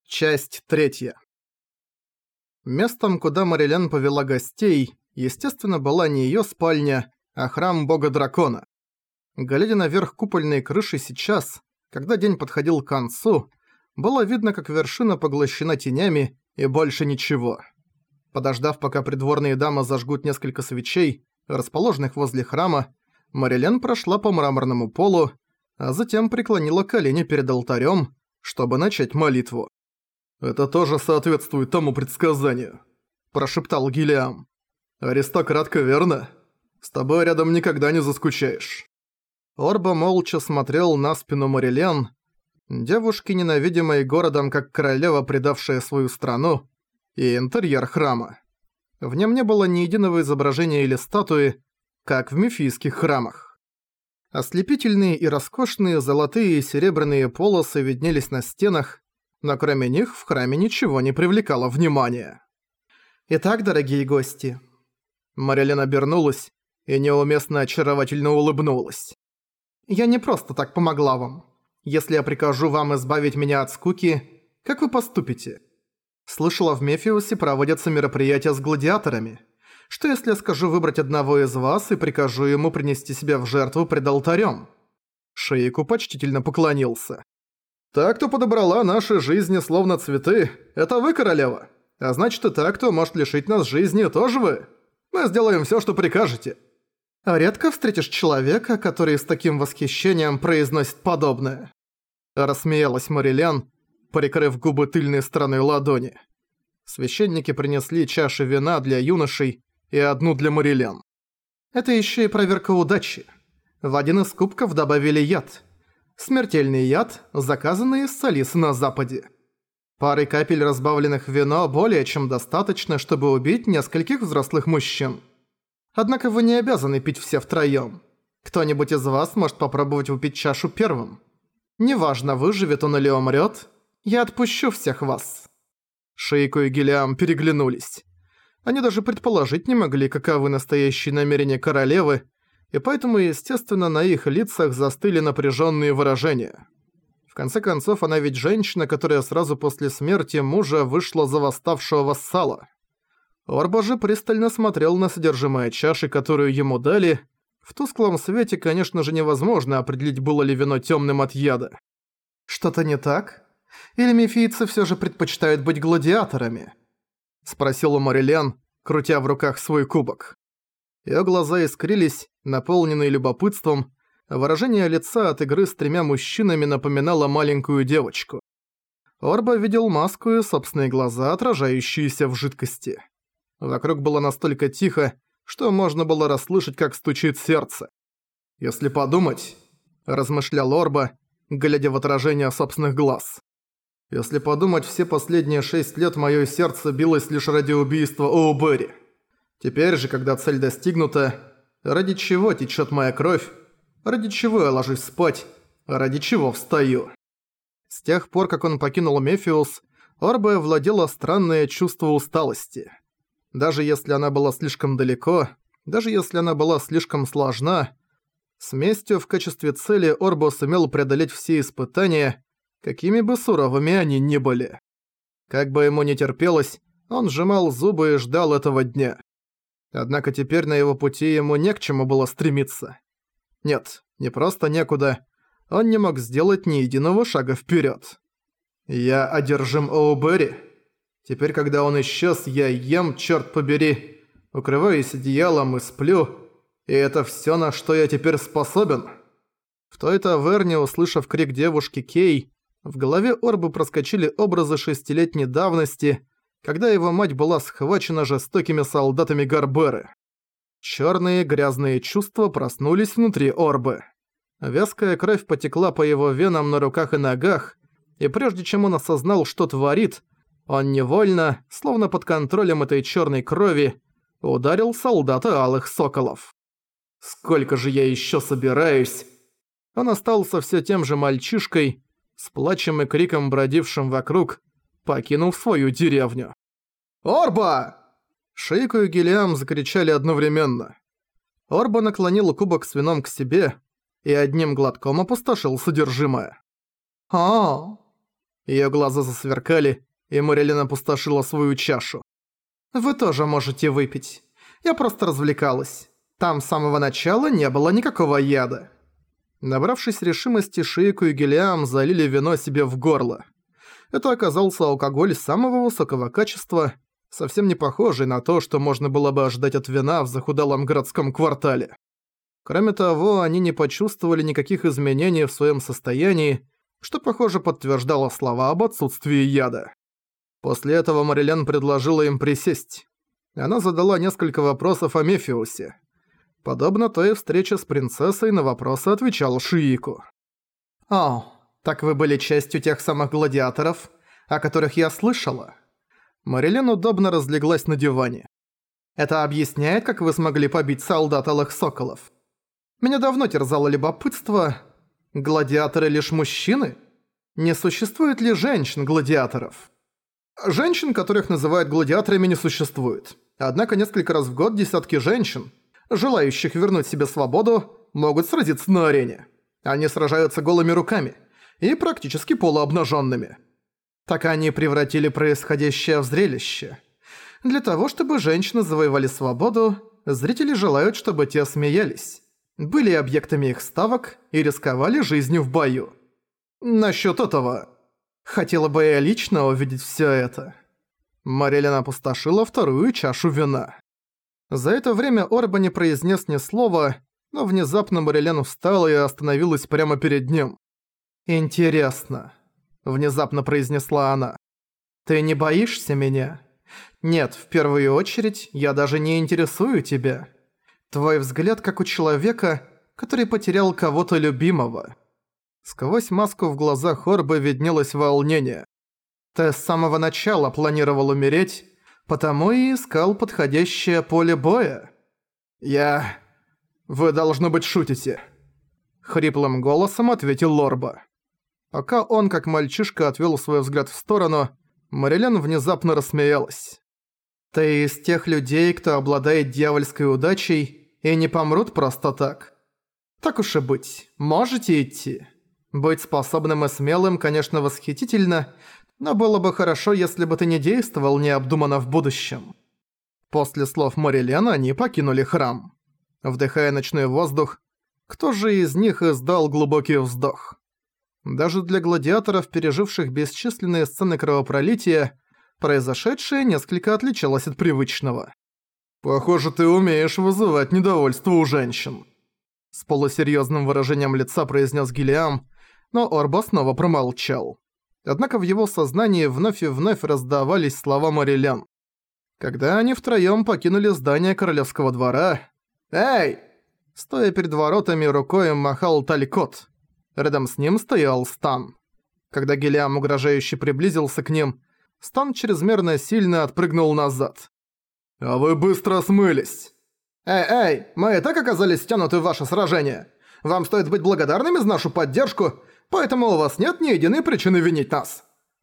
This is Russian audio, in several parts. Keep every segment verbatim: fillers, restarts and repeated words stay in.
Часть третья. Местом, куда Марилен повела гостей, естественно, была не её спальня, а храм бога-дракона. Глядя наверх купольной крыши сейчас, когда день подходил к концу, было видно, как вершина поглощена тенями и больше ничего. Подождав, пока придворные дамы зажгут несколько свечей, расположенных возле храма, Марилен прошла по мраморному полу, а затем преклонила колени перед алтарем, чтобы начать молитву. «Это тоже соответствует тому предсказанию», – прошептал Гиллиам. «Аристократка, верно? С тобой рядом никогда не заскучаешь». Орба молча смотрел на спину Марилен, девушки, ненавидимой городом как королева, предавшая свою страну, и интерьер храма. В нем не было ни единого изображения или статуи, как в мефийских храмах. Ослепительные и роскошные золотые и серебряные полосы виднелись на стенах, но кроме них в храме ничего не привлекало внимания. «Итак, дорогие гости...» Марилен обернулась и неуместно очаровательно улыбнулась. «Я не просто так помогла вам. Если я прикажу вам избавить меня от скуки, как вы поступите? Слышала, в Мефиусе проводятся мероприятия с гладиаторами. Что если я скажу выбрать одного из вас и прикажу ему принести себя в жертву пред алтарем?» Шейку почтительно поклонился. «Та, кто подобрала наши жизни словно цветы, это вы, королева. А значит, и та, кто может лишить нас жизни, тоже вы. Мы сделаем всё, что прикажете». А редко встретишь человека, который с таким восхищением произносит подобное. Рассмеялась Марилен, прикрыв губы тыльной стороной ладони. Священники принесли чаши вина для юношей и одну для Марилен. Это ещё и проверка удачи. В один из кубков добавили яд. Смертельный яд, заказанный из Солиса на западе. Пары капель разбавленных в вино более чем достаточно, чтобы убить нескольких взрослых мужчин. Однако вы не обязаны пить все втроём. Кто-нибудь из вас может попробовать выпить чашу первым. Неважно, выживет он или умрёт, я отпущу всех вас». Шейко и Гиллиам переглянулись. Они даже предположить не могли, каковы настоящие намерения королевы, и поэтому, естественно, на их лицах застыли напряженные выражения. В конце концов, она ведь женщина, которая сразу после смерти мужа вышла за восставшего вассала. Орба же пристально смотрел на содержимое чаши, которую ему дали. В тусклом свете, конечно же, невозможно определить, было ли вино темным от яда. «Что-то не так? Или мефийцы все же предпочитают быть гладиаторами?» – спросила Марилен, крутя в руках свой кубок. Её глаза искрились, наполненные любопытством, а выражение лица от игры с тремя мужчинами напоминало маленькую девочку. Орба видел маску и собственные глаза, отражающиеся в жидкости. Вокруг было настолько тихо, что можно было расслышать, как стучит сердце. «Если подумать», – размышлял Орба, глядя в отражение собственных глаз. «Если подумать, все последние шесть лет моё сердце билось лишь ради убийства Оубери. Теперь же, когда цель достигнута, ради чего течет моя кровь, ради чего я ложусь спать, ради чего встаю?» С тех пор, как он покинул Мефиус, Орбе владело странное чувство усталости. Даже если она была слишком далеко, даже если она была слишком сложна, с местью в качестве цели Орбо сумел преодолеть все испытания, какими бы суровыми они ни были. Как бы ему ни терпелось, он сжимал зубы и ждал этого дня. Однако теперь на его пути ему не к чему было стремиться. Нет, не просто некуда, он не мог сделать ни единого шага вперед. «Я одержим Оубери. Теперь, когда он исчез, я ем, черт побери, укрываюсь одеялом и сплю, и это все, на что я теперь способен». В той таверне, услышав крик девушки Кей, в голове Орбы проскочили образы шестилетней давности, когда его мать была схвачена жестокими солдатами Гарберы. Чёрные грязные чувства проснулись внутри Орбы. Вязкая кровь потекла по его венам на руках и ногах, и прежде чем он осознал, что творит, он невольно, словно под контролем этой чёрной крови, ударил солдата алых соколов. «Сколько же я ещё собираюсь?» Он остался всё тем же мальчишкой, с плачем и криком бродившим вокруг, покинув свою деревню. «Орба!» Шейко и Гиллиам закричали одновременно. Орба наклонил кубок с вином к себе и одним глотком опустошил содержимое. «А-а-а!» Её глаза засверкали, и Марилен опустошила свою чашу. «Вы тоже можете выпить. Я просто развлекалась. Там с самого начала не было никакого яда». Набравшись решимости, Шиику и Гелиам залили вино себе в горло. Это оказался алкоголь самого высокого качества, совсем не похожий на то, что можно было бы ожидать от вина в захудалом городском квартале. Кроме того, они не почувствовали никаких изменений в своем состоянии, что, похоже, подтверждало слова об отсутствии яда. После этого Марилен предложила им присесть. Она задала несколько вопросов о Мефиусе. Подобно той встрече с принцессой, на вопросы отвечал Шиику. «О, так вы были частью тех самых гладиаторов, о которых я слышала?» Марилен удобно разлеглась на диване. «Это объясняет, как вы смогли побить солдат Алых Соколов. Меня давно терзало любопытство. Гладиаторы лишь мужчины? Не существует ли женщин-гладиаторов?» «Женщин, которых называют гладиаторами, не существует. Однако несколько раз в год десятки женщин, желающих вернуть себе свободу, могут сразиться на арене. Они сражаются голыми руками и практически полуобнаженными. Так они превратили происходящее в зрелище. Для того, чтобы женщины завоевали свободу, зрители желают, чтобы те смеялись, были объектами их ставок и рисковали жизнью в бою. Насчёт этого, хотела бы я лично увидеть всё это». Марилен опустошила вторую чашу вина. За это время Орба не произнес ни слова, но внезапно Марилен встала и остановилась прямо перед ним. «Интересно», — внезапно произнесла она. «Ты не боишься меня? Нет, в первую очередь, я даже не интересую тебя. Твой взгляд как у человека, который потерял кого-то любимого». Сквозь маску в глазах Орбы виднелось волнение. «Ты с самого начала планировал умереть, потому и искал подходящее поле боя». «Я... Вы, должно быть, шутите», — хриплым голосом ответил Лорба. Пока он, как мальчишка, отвёл свой взгляд в сторону, Марилен внезапно рассмеялась. «Ты из тех людей, кто обладает дьявольской удачей и не помрут просто так. Так уж и быть, можете идти. Быть способным и смелым, конечно, восхитительно, но было бы хорошо, если бы ты не действовал необдуманно в будущем». После слов Марилен они покинули храм. Вдыхая ночной воздух, кто же из них издал глубокий вздох? Даже для гладиаторов, переживших бесчисленные сцены кровопролития, произошедшее несколько отличалось от привычного. «Похоже, ты умеешь вызывать недовольство у женщин», — с полусерьёзным выражением лица произнес Гелиам, но Орба снова промолчал. Однако в его сознании вновь и вновь раздавались слова Марилен. Когда они втроём покинули здание королевского двора... «Эй!» Стоя перед воротами, рукой махал Талькот. Рядом с ним стоял Стан. Когда Гелиам угрожающе приблизился к ним, Стан чрезмерно сильно отпрыгнул назад. «А вы быстро смылись!» «Эй, эй, мы и так оказались втянуты в ваше сражение. Вам стоит быть благодарными за нашу поддержку, поэтому у вас нет ни единой причины винить нас».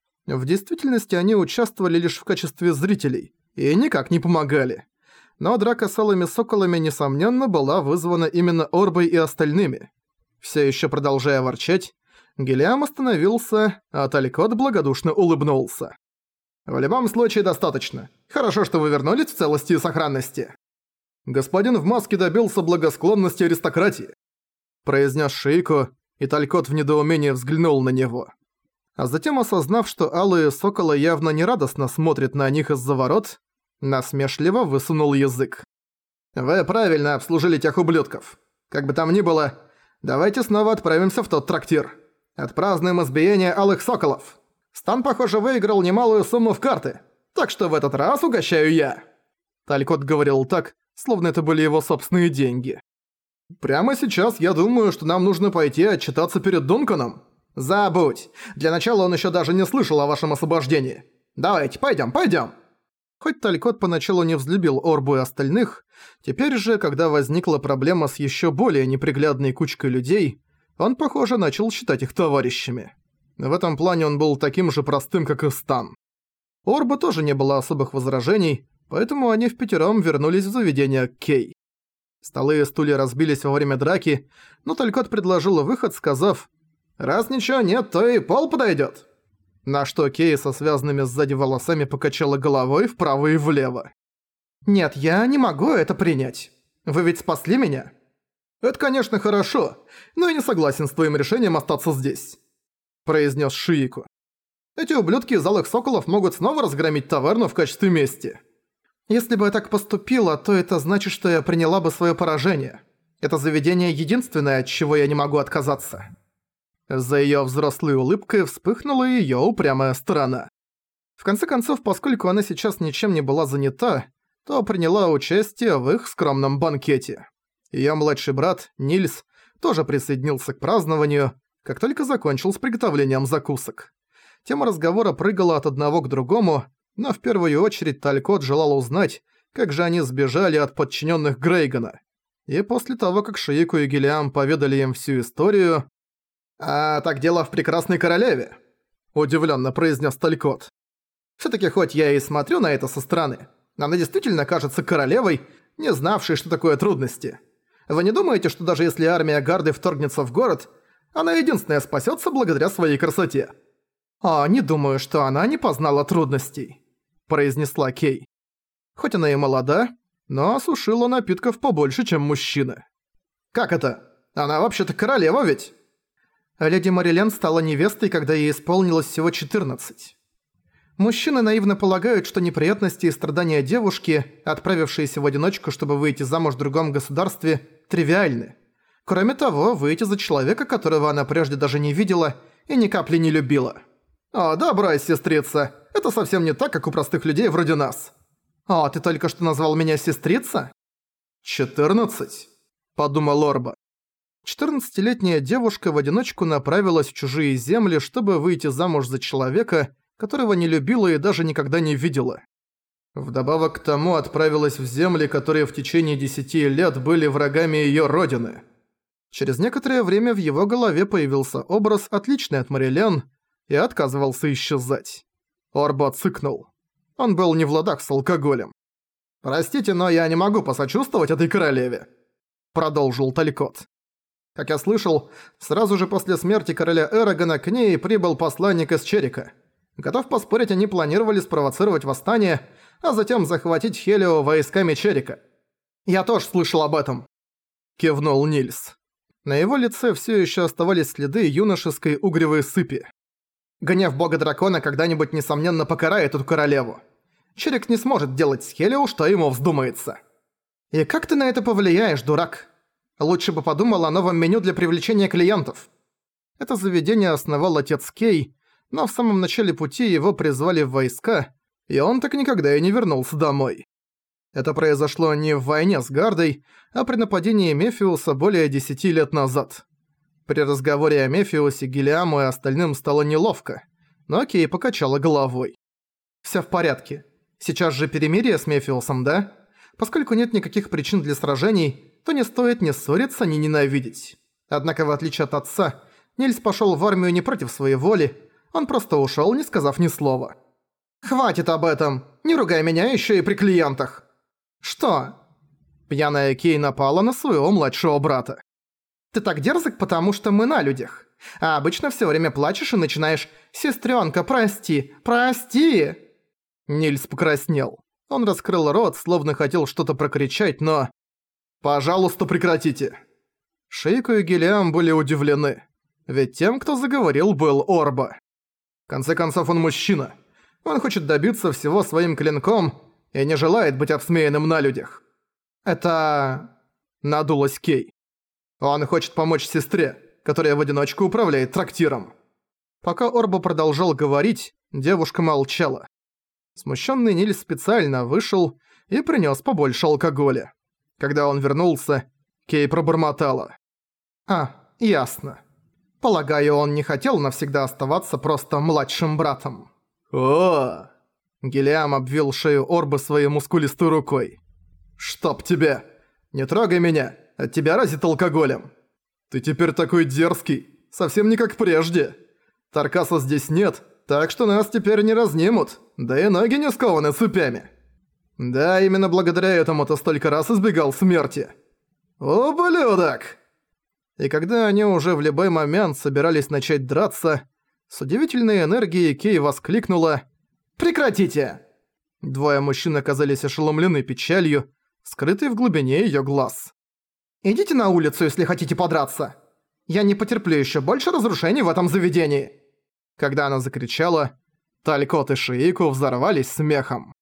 В действительности они участвовали лишь в качестве зрителей и никак не помогали. Но драка с алыми соколами, несомненно, была вызвана именно Орбой и остальными. Все еще продолжая ворчать, Гелиам остановился, а Талькот благодушно улыбнулся. «В любом случае достаточно. Хорошо, что вы вернулись в целости и сохранности». «Господин в маске добился благосклонности аристократии», произнес Шиику, и Талькот в недоумении взглянул на него. А затем, осознав, что алые соколы явно нерадостно смотрят на них из-за ворот, насмешливо высунул язык. «Вы правильно обслужили тех ублюдков. Как бы там ни было, давайте снова отправимся в тот трактир. Отпразднуем избиение алых соколов. Стан, похоже, выиграл немалую сумму в карты, так что в этот раз угощаю я». Талькот говорил так, словно это были его собственные деньги. «Прямо сейчас я думаю, что нам нужно пойти отчитаться перед Дунканом». «Забудь. Для начала он еще даже не слышал о вашем освобождении. Давайте, пойдем, пойдем». Хоть Талькот поначалу не взлюбил Орбу и остальных, теперь же, когда возникла проблема с еще более неприглядной кучкой людей, он, похоже, начал считать их товарищами. В этом плане он был таким же простым, как и Стан. У Орбы тоже не было особых возражений, поэтому они впятером вернулись в заведение Кей. Столы и стулья разбились во время драки, но Талькот предложил выход, сказав: «Раз ничего нет, то и пол подойдет». На что Кей со связанными сзади волосами покачала головой вправо и влево. «Нет, я не могу это принять. Вы ведь спасли меня?» «Это, конечно, хорошо, но я не согласен с твоим решением остаться здесь», – произнес Шиику. «Эти ублюдки из Алых Соколов могут снова разгромить таверну в качестве мести». «Если бы я так поступила, то это значит, что я приняла бы свое поражение. Это заведение единственное, от чего я не могу отказаться». За её взрослой улыбкой вспыхнула её упрямая сторона. В конце концов, поскольку она сейчас ничем не была занята, то приняла участие в их скромном банкете. Её младший брат, Нильс, тоже присоединился к празднованию, как только закончил с приготовлением закусок. Тема разговора прыгала от одного к другому, но в первую очередь Талькот желал узнать, как же они сбежали от подчиненных Грейгана. И после того, как Шиику и Гелиам поведали им всю историю... «А так дело в прекрасной королеве», – удивленно произнес Талькот. «Всё-таки хоть я и смотрю на это со стороны, она действительно кажется королевой, не знавшей, что такое трудности. Вы не думаете, что даже если армия Гарды вторгнется в город, она единственная спасётся благодаря своей красоте?» «А, не думаю, что она не познала трудностей», – произнесла Кей. Хоть она и молода, но осушила напитков побольше, чем мужчины. «Как это? Она вообще-то королева ведь?» Леди Марилен стала невестой, когда ей исполнилось всего четырнадцать. Мужчины наивно полагают, что неприятности и страдания девушки, отправившиеся в одиночку, чтобы выйти замуж в другом государстве, тривиальны. Кроме того, выйти за человека, которого она прежде даже не видела и ни капли не любила. «О, да, брось, сестрица, это совсем не так, как у простых людей вроде нас». «О, ты только что назвал меня сестрица?» «четырнадцать», – подумал Орба. четырнадцатилетняя девушка в одиночку направилась в чужие земли, чтобы выйти замуж за человека, которого не любила и даже никогда не видела. Вдобавок к тому отправилась в земли, которые в течение десяти лет были врагами её родины. Через некоторое время в его голове появился образ, отличный от Марилен, и отказывался исчезать. Орба цыкнул. Он был не в ладах с алкоголем. «Простите, но я не могу посочувствовать этой королеве», – продолжил Талькот. Как я слышал, сразу же после смерти короля Эрагона к ней прибыл посланник из Черика. Готов поспорить, они планировали спровоцировать восстание, а затем захватить Хелио войсками Черика. «Я тоже слышал об этом», – кивнул Нильс. На его лице все еще оставались следы юношеской угревой сыпи. «Гнев бога дракона когда-нибудь, несомненно, покарает эту королеву. Черик не сможет делать с Хелио, что ему вздумается. И как ты на это повлияешь, дурак? Лучше бы подумал о новом меню для привлечения клиентов». Это заведение основал отец Кей, но в самом начале пути его призвали в войска, и он так никогда и не вернулся домой. Это произошло не в войне с Гардой, а при нападении Мефиуса более десяти лет назад. При разговоре о Мефиусе Гелиаму и остальным стало неловко, но Кей покачала головой. «Всё в порядке. Сейчас же перемирие с Мефиусом, да? Поскольку нет никаких причин для сражений, то не стоит ни ссориться, ни ненавидеть. Однако, в отличие от отца, Нильс пошёл в армию не против своей воли, он просто ушёл, не сказав ни слова». «Хватит об этом! Не ругай меня ещё и при клиентах!» «Что?» Пьяная Кей напала на своего младшего брата. «Ты так дерзок, потому что мы на людях. А обычно всё время плачешь и начинаешь «Сестрёнка, прости, прости!» Нильс покраснел. Он раскрыл рот, словно хотел что-то прокричать, но... «Пожалуйста, прекратите!» Шейко и Гелиам были удивлены. Ведь тем, кто заговорил, был Орба. В конце концов, он мужчина. Он хочет добиться всего своим клинком и не желает быть обсмеянным на людях. «Это...» – надулась Кей. «Он хочет помочь сестре, которая в одиночку управляет трактиром». Пока Орба продолжал говорить, девушка молчала. Смущенный Нильс специально вышел и принес побольше алкоголя. Когда он вернулся, Кей пробормотала. «А, ясно. Полагаю, он не хотел навсегда оставаться просто младшим братом». «О!» Гелиам обвил шею Орбы своей мускулистой рукой. «Чтоб тебя! Не трогай меня! От тебя разит алкоголем! Ты теперь такой дерзкий, совсем не как прежде! Таркаса здесь нет, так что нас теперь не разнимут, да и ноги не скованы цепями! Да, именно благодаря этому ты столько раз избегал смерти! Ублюдок!» И когда они уже в любой момент собирались начать драться, С удивительной энергией Кей воскликнула: «Прекратите!» Двое мужчин оказались ошеломлены печалью, скрытой в глубине её глаз. «Идите на улицу, если хотите подраться! Я не потерплю ещё больше разрушений в этом заведении!» Когда она закричала, Талькот и Шиику взорвались смехом.